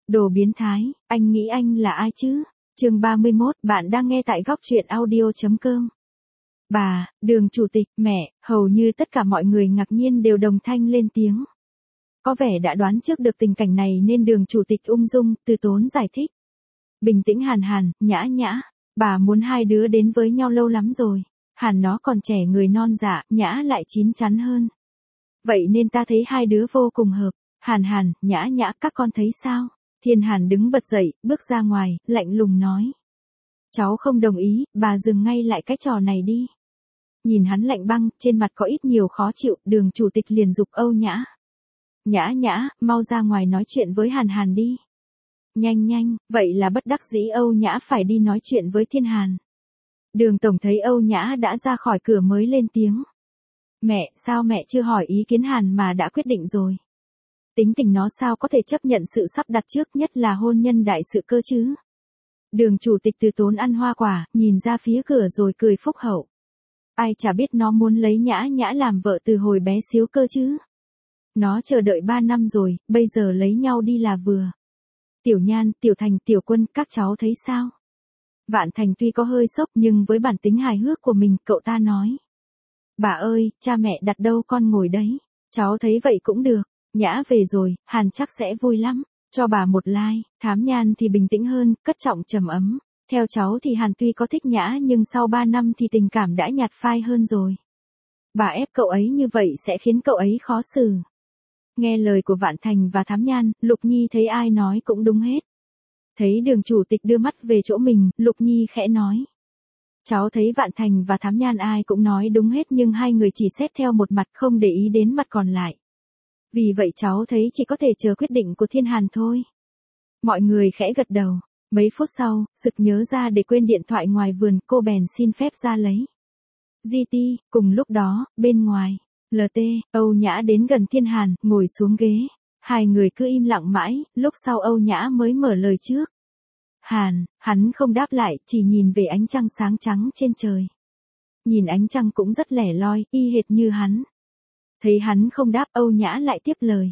Đồ biến thái, anh nghĩ anh là ai chứ? Chương 31, bạn đang nghe tại góc truyện audio.com. Bà, Đường chủ tịch, mẹ, hầu như tất cả mọi người ngạc nhiên đều đồng thanh lên tiếng. Có vẻ đã đoán trước được tình cảnh này nên Đường chủ tịch ung dung, từ tốn giải thích. Bình tĩnh Hàn Hàn, Nhã Nhã, bà muốn hai đứa đến với nhau lâu lắm rồi. Hàn nó còn trẻ người non dạ, Nhã lại chín chắn hơn. Vậy nên ta thấy hai đứa vô cùng hợp. Hàn Hàn, Nhã Nhã, các con thấy sao? Thiên Hàn đứng bật dậy, bước ra ngoài, lạnh lùng nói. Cháu không đồng ý, bà dừng ngay lại cái trò này đi. Nhìn hắn lạnh băng, trên mặt có ít nhiều khó chịu, Đường chủ tịch liền giục Âu Nhã. Nhã Nhã, mau ra ngoài nói chuyện với Hàn Hàn đi. Nhanh nhanh, vậy là bất đắc dĩ Âu Nhã phải đi nói chuyện với Thiên Hàn. Đường tổng thấy Âu Nhã đã ra khỏi cửa mới lên tiếng. Mẹ, sao mẹ chưa hỏi ý kiến Hàn mà đã quyết định rồi? Tính tình nó sao có thể chấp nhận sự sắp đặt trước, nhất là hôn nhân đại sự cơ chứ? Đường chủ tịch từ tốn ăn hoa quả, nhìn ra phía cửa rồi cười phúc hậu. Ai chả biết nó muốn lấy Nhã Nhã làm vợ từ hồi bé xíu cơ chứ? Nó chờ đợi 3 năm rồi, bây giờ lấy nhau đi là vừa. Tiểu Nhan, Tiểu Thành, Tiểu Quân, các cháu thấy sao? Vạn Thành tuy có hơi sốc nhưng với bản tính hài hước của mình, cậu ta nói. Bà ơi, cha mẹ đặt đâu con ngồi đấy. Cháu thấy vậy cũng được. Nhã về rồi, Hàn chắc sẽ vui lắm. Cho bà một like. Thám Nhan thì bình tĩnh hơn, cất trọng trầm ấm. Theo cháu thì Hàn tuy có thích Nhã nhưng sau 3 năm thì tình cảm đã nhạt phai hơn rồi. Bà ép cậu ấy như vậy sẽ khiến cậu ấy khó xử. Nghe lời của Vạn Thành và Thám Nhan, Lục Nhi thấy ai nói cũng đúng hết. Thấy Đường chủ tịch đưa mắt về chỗ mình, Lục Nhi khẽ nói. Cháu thấy Vạn Thành và Thám Nhan ai cũng nói đúng hết nhưng hai người chỉ xét theo một mặt không để ý đến mặt còn lại. Vì vậy cháu thấy chỉ có thể chờ quyết định của Thiên Hàn thôi. Mọi người khẽ gật đầu. Mấy phút sau, sực nhớ ra để quên điện thoại ngoài vườn, cô bèn xin phép ra lấy. GT, cùng lúc đó, bên ngoài, LT, Âu Nhã đến gần Thiên Hàn, ngồi xuống ghế. Hai người cứ im lặng mãi, lúc sau Âu Nhã mới mở lời trước. Hàn, hắn không đáp lại, chỉ nhìn về ánh trăng sáng trắng trên trời. Nhìn ánh trăng cũng rất lẻ loi, y hệt như hắn. Thấy hắn không đáp, Âu Nhã lại tiếp lời.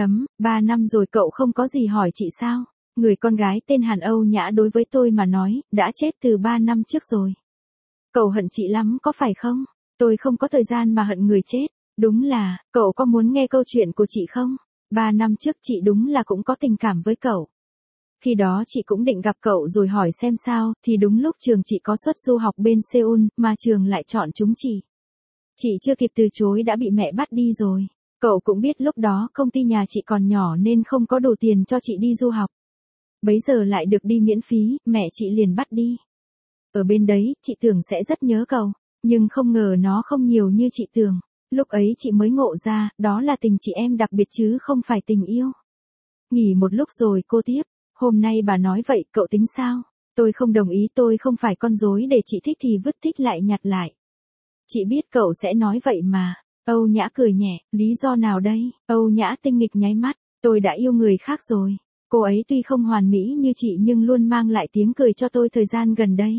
3 năm rồi cậu không có gì hỏi chị sao? Người con gái tên Hàn Âu Nhã đối với tôi mà nói, đã chết từ 3 năm trước rồi. Cậu hận chị lắm có phải không? Tôi không có thời gian mà hận người chết. Đúng là, cậu có muốn nghe câu chuyện của chị không? 3 năm trước chị đúng là cũng có tình cảm với cậu. Khi đó chị cũng định gặp cậu rồi hỏi xem sao, thì đúng lúc trường chị có suất du học bên Seoul, mà trường lại chọn chúng chị. Chị chưa kịp từ chối đã bị mẹ bắt đi rồi. Cậu cũng biết lúc đó công ty nhà chị còn nhỏ nên không có đủ tiền cho chị đi du học. Bấy giờ lại được đi miễn phí, mẹ chị liền bắt đi. Ở bên đấy, chị tưởng sẽ rất nhớ cậu, nhưng không ngờ nó không nhiều như chị tưởng. Lúc ấy chị mới ngộ ra, đó là tình chị em đặc biệt chứ không phải tình yêu. Nghỉ một lúc rồi cô tiếp. Hôm nay bà nói vậy, cậu tính sao? Tôi không đồng ý, tôi không phải con rối để chị thích thì vứt, thích lại nhặt lại. Chị biết cậu sẽ nói vậy mà. Âu Nhã cười nhẹ, lý do nào đây? Âu Nhã tinh nghịch nháy mắt, tôi đã yêu người khác rồi. Cô ấy tuy không hoàn mỹ như chị nhưng luôn mang lại tiếng cười cho tôi thời gian gần đây.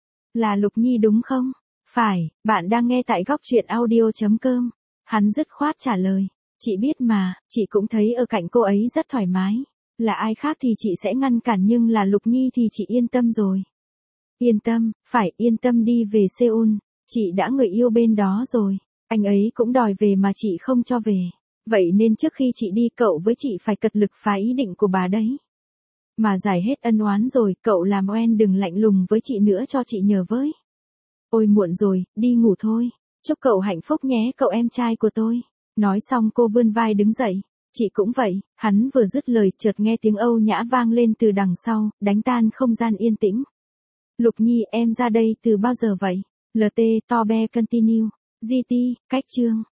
Là Lục Nhi đúng không? Phải, bạn đang nghe tại góc truyện audio.com. Hắn dứt khoát trả lời. Chị biết mà, chị cũng thấy ở cạnh cô ấy rất thoải mái. Là ai khác thì chị sẽ ngăn cản nhưng là Lục Nhi thì chị yên tâm rồi. Yên tâm, phải yên tâm đi về Seoul. Chị đã người yêu bên đó rồi. Anh ấy cũng đòi về mà chị không cho về. Vậy nên trước khi chị đi cậu với chị phải cật lực phá ý định của bà đấy. Mà giải hết ân oán rồi, cậu làm oen đừng lạnh lùng với chị nữa cho chị nhờ với. Ôi muộn rồi, đi ngủ thôi. Chúc cậu hạnh phúc nhé cậu em trai của tôi. Nói xong cô vươn vai đứng dậy. Chị cũng vậy, hắn vừa dứt lời chợt nghe tiếng Âu Nhã vang lên từ đằng sau, đánh tan không gian yên tĩnh. Lục Nhi em ra đây từ bao giờ vậy? LT, to be continue. GT, cách chương.